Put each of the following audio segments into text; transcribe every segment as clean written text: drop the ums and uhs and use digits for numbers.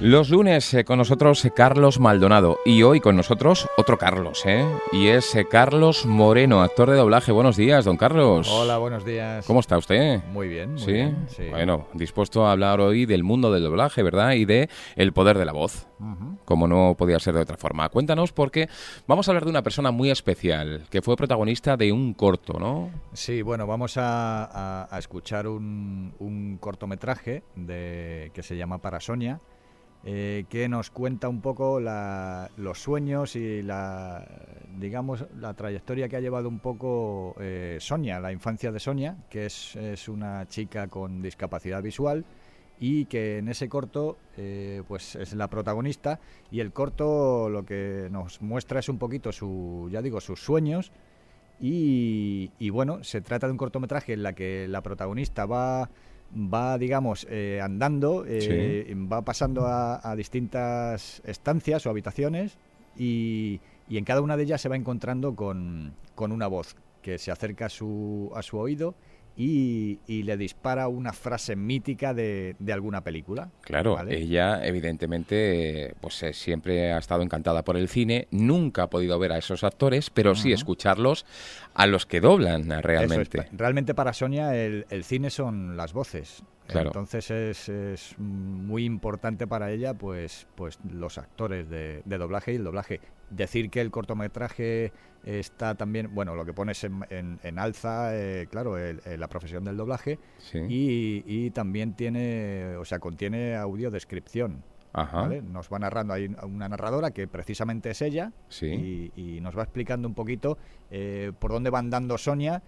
Los lunes con nosotros Carlos Maldonado y hoy con nosotros otro Carlos, y es Carlos Moreno, actor de doblaje. Buenos días, don Carlos. Hola, buenos días. ¿Cómo está usted? Muy bien, muy ¿Sí? bien. Sí. Bueno, dispuesto a hablar hoy del mundo del doblaje, ¿verdad? Y de el poder de la voz, como no podía ser de otra forma. Cuéntanos, porque vamos a hablar de una persona muy especial, que fue protagonista de un corto, ¿no? Sí, bueno, vamos a escuchar un cortometraje que se llama Para Sonia, que nos cuenta un poco los sueños y la trayectoria que ha llevado un poco Sonia, la infancia de Sonia, que es una chica con discapacidad visual y que en ese corto pues es la protagonista, y el corto lo que nos muestra es un poquito sus sueños y bueno, se trata de un cortometraje en la que la protagonista va digamos, andando, Sí. va pasando a distintas estancias o habitaciones y en cada una de ellas se va encontrando con una voz que se acerca a su oído y le dispara una frase mítica de alguna película. Claro, ¿vale? ella evidentemente pues siempre ha estado encantada por el cine, nunca ha podido ver a esos actores, pero sí escucharlos a los que doblan realmente. Eso es. Realmente para Sonia el cine son las voces. Claro. Entonces es muy importante para ella pues los actores de doblaje y el doblaje. Decir que el cortometraje está también, bueno, lo que pones en alza, claro, la profesión del doblaje, Sí. y también contiene audiodescripción. Ajá. ¿Vale? Nos va narrando, hay una narradora que precisamente es ella, Sí. y nos va explicando un poquito por dónde va andando Sonia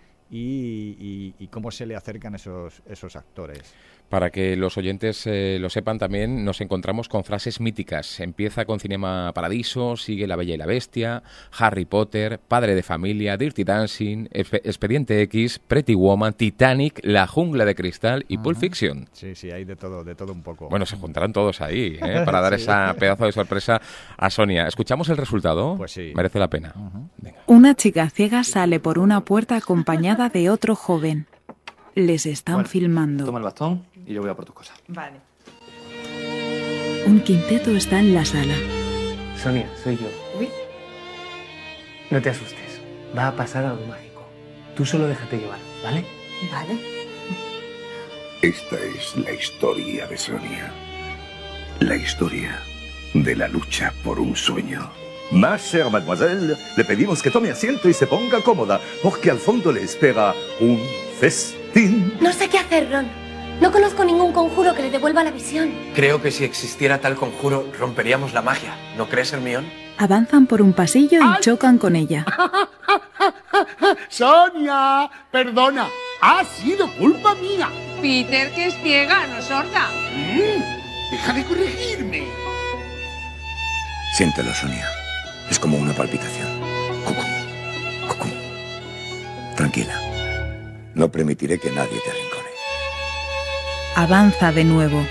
y cómo se le acercan esos actores. Para que los oyentes lo sepan también, nos encontramos con frases míticas. Empieza con Cinema Paradiso, sigue La Bella y la Bestia, Harry Potter, Padre de Familia, Dirty Dancing, Expediente X, Pretty Woman, Titanic, La Jungla de Cristal y Pulp Fiction. Sí, hay de todo un poco. Bueno, se juntarán todos ahí, para dar Sí. esa pedazo de sorpresa a Sonia. ¿Escuchamos el resultado? Pues sí. Merece la pena. Venga. Una chica ciega sale por una puerta acompañada de otro joven. Les están filmando. Toma el bastón y yo voy a por tus cosas. Vale. Un quinteto está en la sala. Sonia, soy yo. Uy. No te asustes. Va a pasar algo mágico. Tú solo déjate llevar, ¿vale? Vale. Esta es la historia de Sonia. La historia de la lucha por un sueño. Ma chère mademoiselle, le pedimos que tome asiento y se ponga cómoda, porque al fondo le espera un festín. No sé qué hacer, Ron. No conozco ningún conjuro que le devuelva la visión. Creo que si existiera tal conjuro, romperíamos la magia. ¿No crees, Hermione? Avanzan por un pasillo y chocan con ella. Sonia, perdona, ha sido culpa mía. Peter, que es ciega, no sorda. Deja de corregirme. Siéntelo, Sonia. Es como una palpitación. Cucum, cucum. Tranquila. No permitiré que nadie te arrincone. Avanza de nuevo.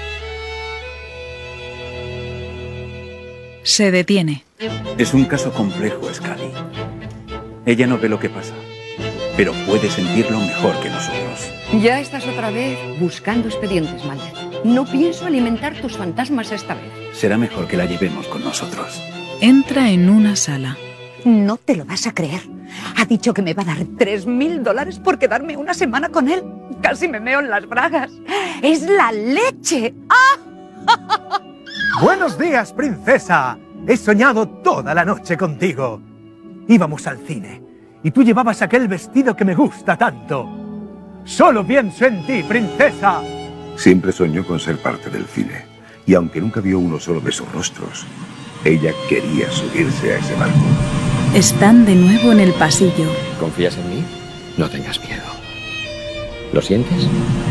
Se detiene. Es un caso complejo, Scully. Ella no ve lo que pasa, pero puede sentirlo mejor que nosotros. Ya estás otra vez buscando expedientes, Mulder. No pienso alimentar tus fantasmas esta vez. Será mejor que la llevemos con nosotros. Entra en una sala. No te lo vas a creer. Ha dicho que me va a dar $3.000 por quedarme una semana con él. Casi me meo en las bragas. ¡Es la leche! ¡Ah! Buenos días, princesa. He soñado toda la noche contigo. Íbamos al cine y tú llevabas aquel vestido que me gusta tanto. Solo pienso en ti, princesa. Siempre soñó con ser parte del cine. Y aunque nunca vio uno solo de sus rostros, ella quería subirse a ese barco. Están de nuevo en el pasillo. ¿Confías en mí? No tengas miedo. ¿Lo sientes?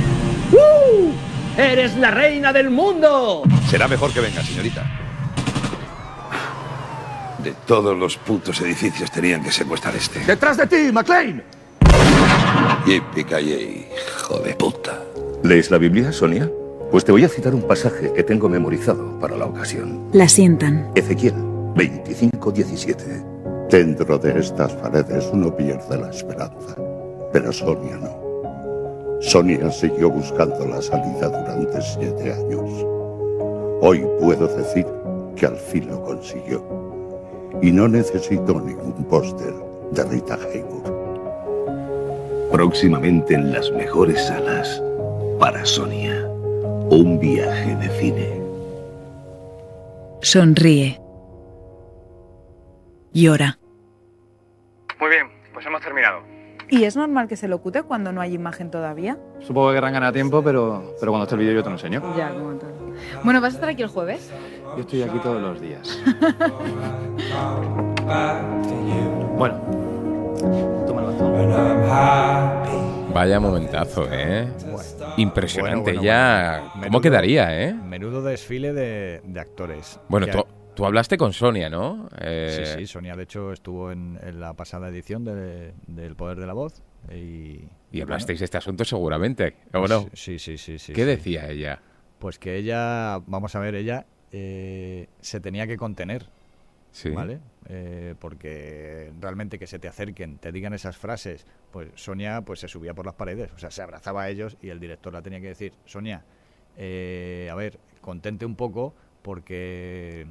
¡Eres la reina del mundo! Será mejor que venga, señorita. De todos los putos edificios tenían que secuestrar este. ¡Detrás de ti, McLean! Yippee-ki-yay, hijo de puta. ¿Lees la Biblia, Sonia? Pues te voy a citar un pasaje que tengo memorizado para la ocasión. La sientan. Ezequiel 25:17. Dentro de estas paredes uno pierde la esperanza, pero Sonia no. Sonia siguió buscando la salida durante 7 años. Hoy puedo decir que al fin lo consiguió. Y no necesito ningún póster de Rita Hayworth. Próximamente en las mejores salas, para Sonia, un viaje de cine. Sonríe. Llora. Muy bien, pues hemos terminado. ¿Y es normal que se lo ocute cuando no hay imagen todavía? Supongo que querrán ganar tiempo, pero cuando esté el vídeo yo te lo enseño. Ya, como todo. Bueno, ¿vas a estar aquí el jueves? Yo estoy aquí todos los días. Bueno, toma el bastón. Vaya momentazo, ¿eh? Impresionante. Ya, ¿cómo quedaría, eh? Menudo desfile de actores. Bueno, tú hablaste con Sonia, ¿no? Sí, Sonia de hecho estuvo en la pasada edición del Poder de la Voz. Y hablasteis de este asunto seguramente, ¿o no? Sí. ¿Qué decía ella? Pues que ella, vamos a ver, ella se tenía que contener, sí. ¿Vale? Porque realmente que se te acerquen, te digan esas frases, pues Sonia pues se subía por las paredes, o sea, se abrazaba a ellos y el director la tenía que decir, Sonia, a ver, contente un poco, porque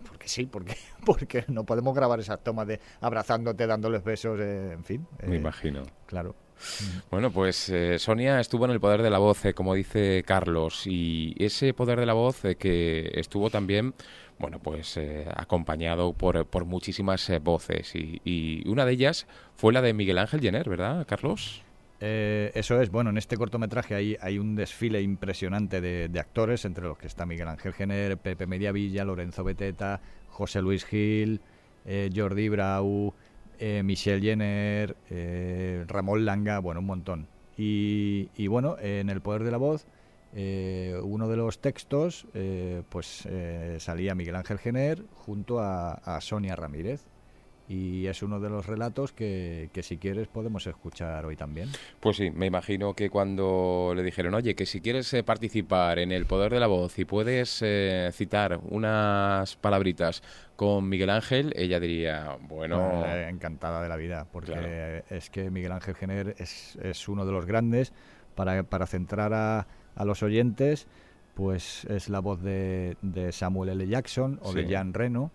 no podemos grabar esas tomas de abrazándote, dándoles besos, en fin. Me imagino. Claro. Bueno, pues Sonia estuvo en el Poder de la Voz, como dice Carlos, y ese Poder de la Voz que estuvo también, bueno, pues acompañado por muchísimas voces, y una de ellas fue la de Miguel Ángel Jenner, ¿verdad, Carlos? Eso es, bueno, en este cortometraje hay un desfile impresionante de actores, entre los que está Miguel Ángel Jenner, Pepe Mediavilla, Lorenzo Beteta, José Luis Gil, Jordi Brau, Michelle Jenner, Ramón Langa, bueno, un montón. Y bueno, en el Poder de la Voz, uno de los textos, salía Miguel Ángel Jenner junto a Sonia Ramírez. Y es uno de los relatos que si quieres podemos escuchar hoy también. Pues sí, me imagino que cuando le dijeron, oye, que si quieres participar en el Poder de la Voz y puedes citar unas palabritas con Miguel Ángel, ella diría, bueno... encantada de la vida, porque claro. Es que Miguel Ángel Jenner es uno de los grandes. Para centrar a los oyentes, pues es la voz de Samuel L. Jackson o de Jean Reno,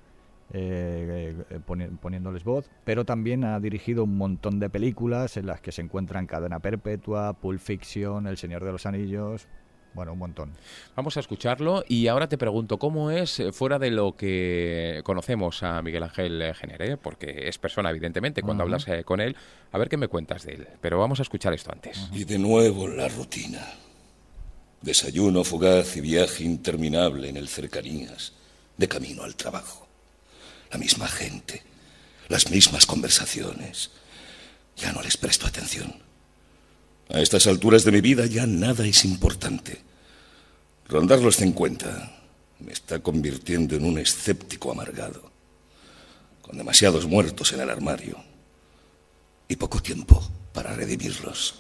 poniéndoles voz, pero también ha dirigido un montón de películas en las que se encuentran Cadena Perpetua, Pulp Fiction, El Señor de los Anillos, bueno, un montón. Vamos a escucharlo y ahora te pregunto, ¿cómo es fuera de lo que conocemos a Miguel Ángel Jenner? Porque es persona, evidentemente, cuando hablas con él, a ver qué me cuentas de él, pero vamos a escuchar esto antes. Y de nuevo la rutina. Desayuno fugaz y viaje interminable en el cercanías, de camino al trabajo. La misma gente, las mismas conversaciones. Ya no les presto atención. A estas alturas de mi vida ya nada es importante. Rondar los 50 me está convirtiendo en un escéptico amargado, con demasiados muertos en el armario y poco tiempo para redimirlos.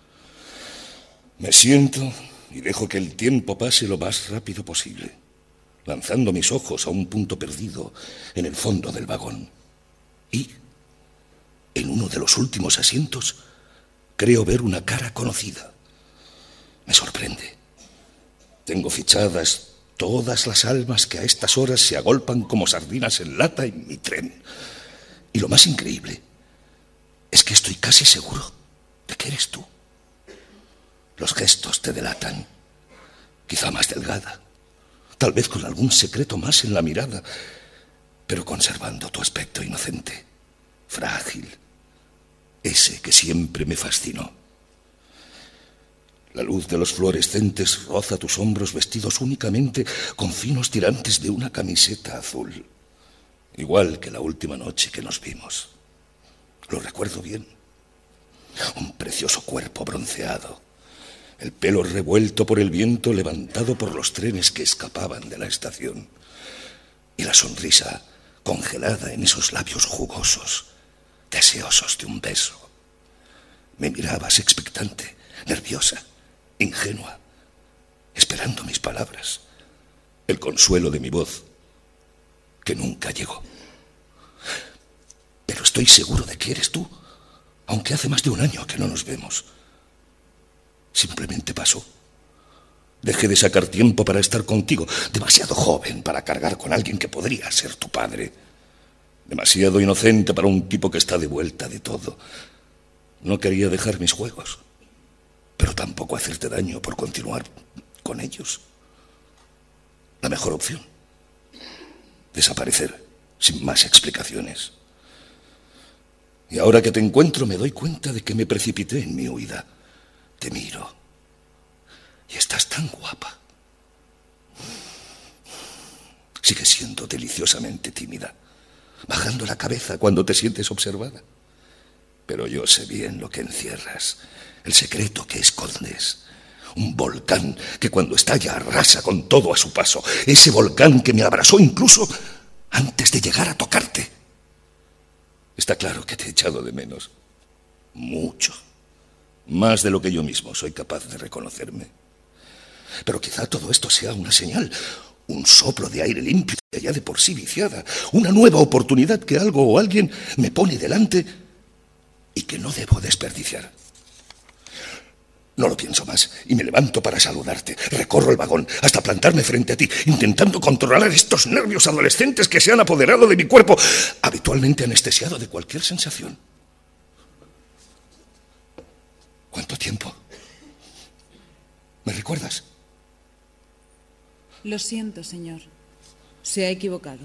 Me siento y dejo que el tiempo pase lo más rápido posible, lanzando mis ojos a un punto perdido en el fondo del vagón. Y, en uno de los últimos asientos, creo ver una cara conocida. Me sorprende. Tengo fichadas todas las almas que a estas horas se agolpan como sardinas en lata en mi tren. Y lo más increíble es que estoy casi seguro de que eres tú. Los gestos te delatan. Quizá más delgada, tal vez con algún secreto más en la mirada, pero conservando tu aspecto inocente, frágil, ese que siempre me fascinó. La luz de los fluorescentes roza tus hombros vestidos únicamente con finos tirantes de una camiseta azul, igual que la última noche que nos vimos. Lo recuerdo bien. Un precioso cuerpo bronceado, el pelo revuelto por el viento levantado por los trenes que escapaban de la estación, y la sonrisa congelada en esos labios jugosos, deseosos de un beso. Me mirabas expectante, nerviosa, ingenua, esperando mis palabras, el consuelo de mi voz, que nunca llegó. Pero estoy seguro de que eres tú, aunque hace más de un año que no nos vemos. Simplemente pasó. Dejé de sacar tiempo para estar contigo, demasiado joven para cargar con alguien que podría ser tu padre. Demasiado inocente para un tipo que está de vuelta de todo. No quería dejar mis juegos, pero tampoco hacerte daño por continuar con ellos. La mejor opción: desaparecer sin más explicaciones. Y ahora que te encuentro me doy cuenta de que me precipité en mi huida. Te miro y estás tan guapa. Sigues siendo deliciosamente tímida, bajando la cabeza cuando te sientes observada. Pero yo sé bien lo que encierras, el secreto que escondes. Un volcán que cuando estalla arrasa con todo a su paso. Ese volcán que me abrazó incluso antes de llegar a tocarte. Está claro que te he echado de menos. Mucho. Más de lo que yo mismo soy capaz de reconocerme. Pero quizá todo esto sea una señal, un soplo de aire limpio ya de por sí viciada, una nueva oportunidad que algo o alguien me pone delante y que no debo desperdiciar. No lo pienso más y me levanto para saludarte. Recorro el vagón hasta plantarme frente a ti, intentando controlar estos nervios adolescentes que se han apoderado de mi cuerpo, habitualmente anestesiado de cualquier sensación. ¿Cuánto tiempo? ¿Me recuerdas? Lo siento, señor. Se ha equivocado.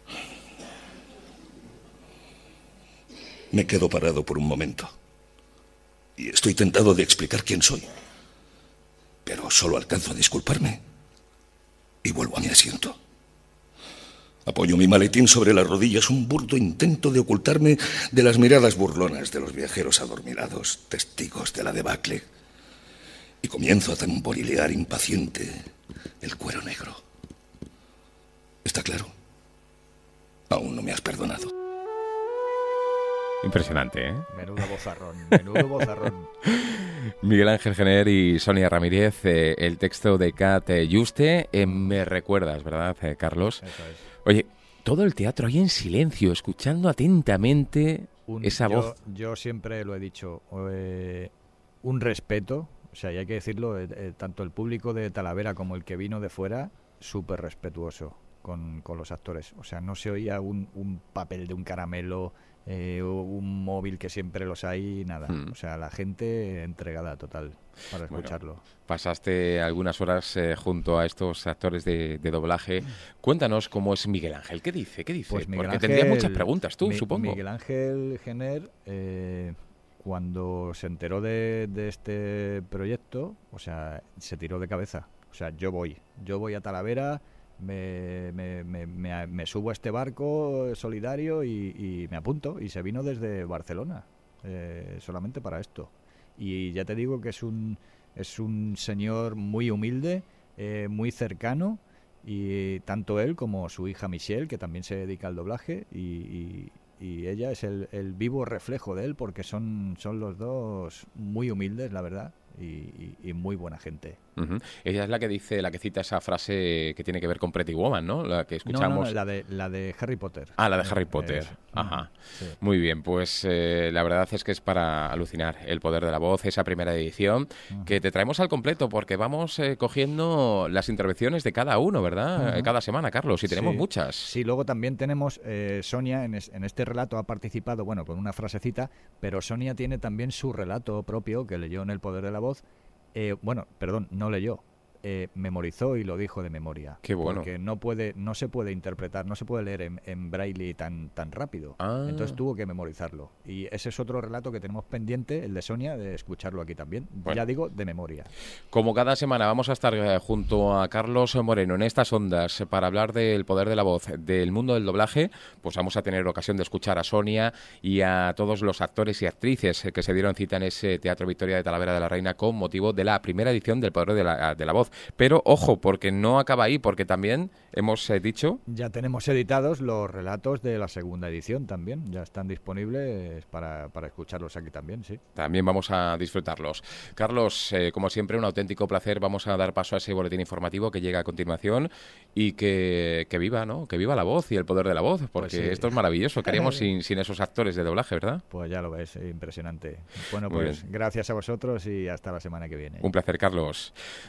Me quedo parado por un momento. Y estoy tentado de explicar quién soy. Pero solo alcanzo a disculparme. Y vuelvo a mi asiento. Apoyo mi maletín sobre las rodillas, un burdo intento de ocultarme de las miradas burlonas de los viajeros adormilados, testigos de la debacle. Y comienzo a tamborilear impaciente el cuero negro. ¿Está claro? Aún no me has perdonado. Impresionante, ¿eh? Menudo bozarrón, menudo bozarrón. Miguel Ángel Gener y Sonia Ramírez, el texto de Kat Juste, Me recuerdas, ¿verdad, Carlos? Eso es. Oye, todo el teatro ahí en silencio, escuchando atentamente esa voz. Yo siempre lo he dicho, un respeto, o sea, y hay que decirlo, tanto el público de Talavera como el que vino de fuera, súper respetuoso con los actores. O sea, no se oía un papel de un caramelo, un móvil, que siempre los hay, nada. O sea, la gente entregada total para escucharlo. Bueno, pasaste algunas horas junto a estos actores de doblaje. Cuéntanos cómo es Miguel Ángel. ¿Qué dice? Pues Miguel Porque Ángel, tendrías muchas preguntas tú, supongo. Miguel Ángel Gener, cuando se enteró de este proyecto, o sea, se tiró de cabeza. O sea, yo voy a Talavera, me subo a este barco solidario y me apunto, y se vino desde Barcelona solamente para esto. Y ya te digo que es un señor muy humilde, muy cercano, y tanto él como su hija Michelle, que también se dedica al doblaje, y ella es el vivo reflejo de él, porque son los dos muy humildes, la verdad, y muy buena gente. Uh-huh. Ella es la que dice, la que cita esa frase que tiene que ver con Pretty Woman, ¿no? La que escuchamos. No, la de Harry Potter. Ah, la de Harry Potter. Ajá. Sí. Muy bien, pues la verdad es que es para alucinar el poder de la voz, esa primera edición, que te traemos al completo, porque vamos cogiendo las intervenciones de cada uno, ¿verdad? Cada semana, Carlos, y tenemos muchas. Sí, luego también tenemos, Sonia en este relato ha participado, bueno, con una frasecita, pero Sonia tiene también su relato propio que leyó en El poder de la voz. No leyó, memorizó y lo dijo de memoria. Qué bueno. Porque no se puede interpretar, no se puede leer en braille tan rápido. Entonces tuvo que memorizarlo. Y ese es otro relato que tenemos pendiente, el de Sonia, de escucharlo aquí también. Bueno, ya digo, de memoria. Como cada semana vamos a estar junto a Carlos Moreno en estas ondas para hablar del poder de la voz, del mundo del doblaje, pues vamos a tener ocasión de escuchar a Sonia y a todos los actores y actrices que se dieron cita en ese Teatro Victoria de Talavera de la Reina con motivo de la primera edición del poder de la voz. Pero ojo, porque no acaba ahí, porque también hemos dicho... Ya tenemos editados los relatos de la segunda edición también, ya están disponibles para escucharlos aquí también, sí. También vamos a disfrutarlos. Carlos, como siempre, un auténtico placer. Vamos a dar paso a ese boletín informativo que llega a continuación y que viva, ¿no? Que viva la voz y el poder de la voz, porque pues sí, esto es maravilloso. ¿Qué haríamos sin esos actores de doblaje, verdad? Pues ya lo ves, impresionante. Bueno, pues gracias a vosotros y hasta la semana que viene. Un placer, Carlos.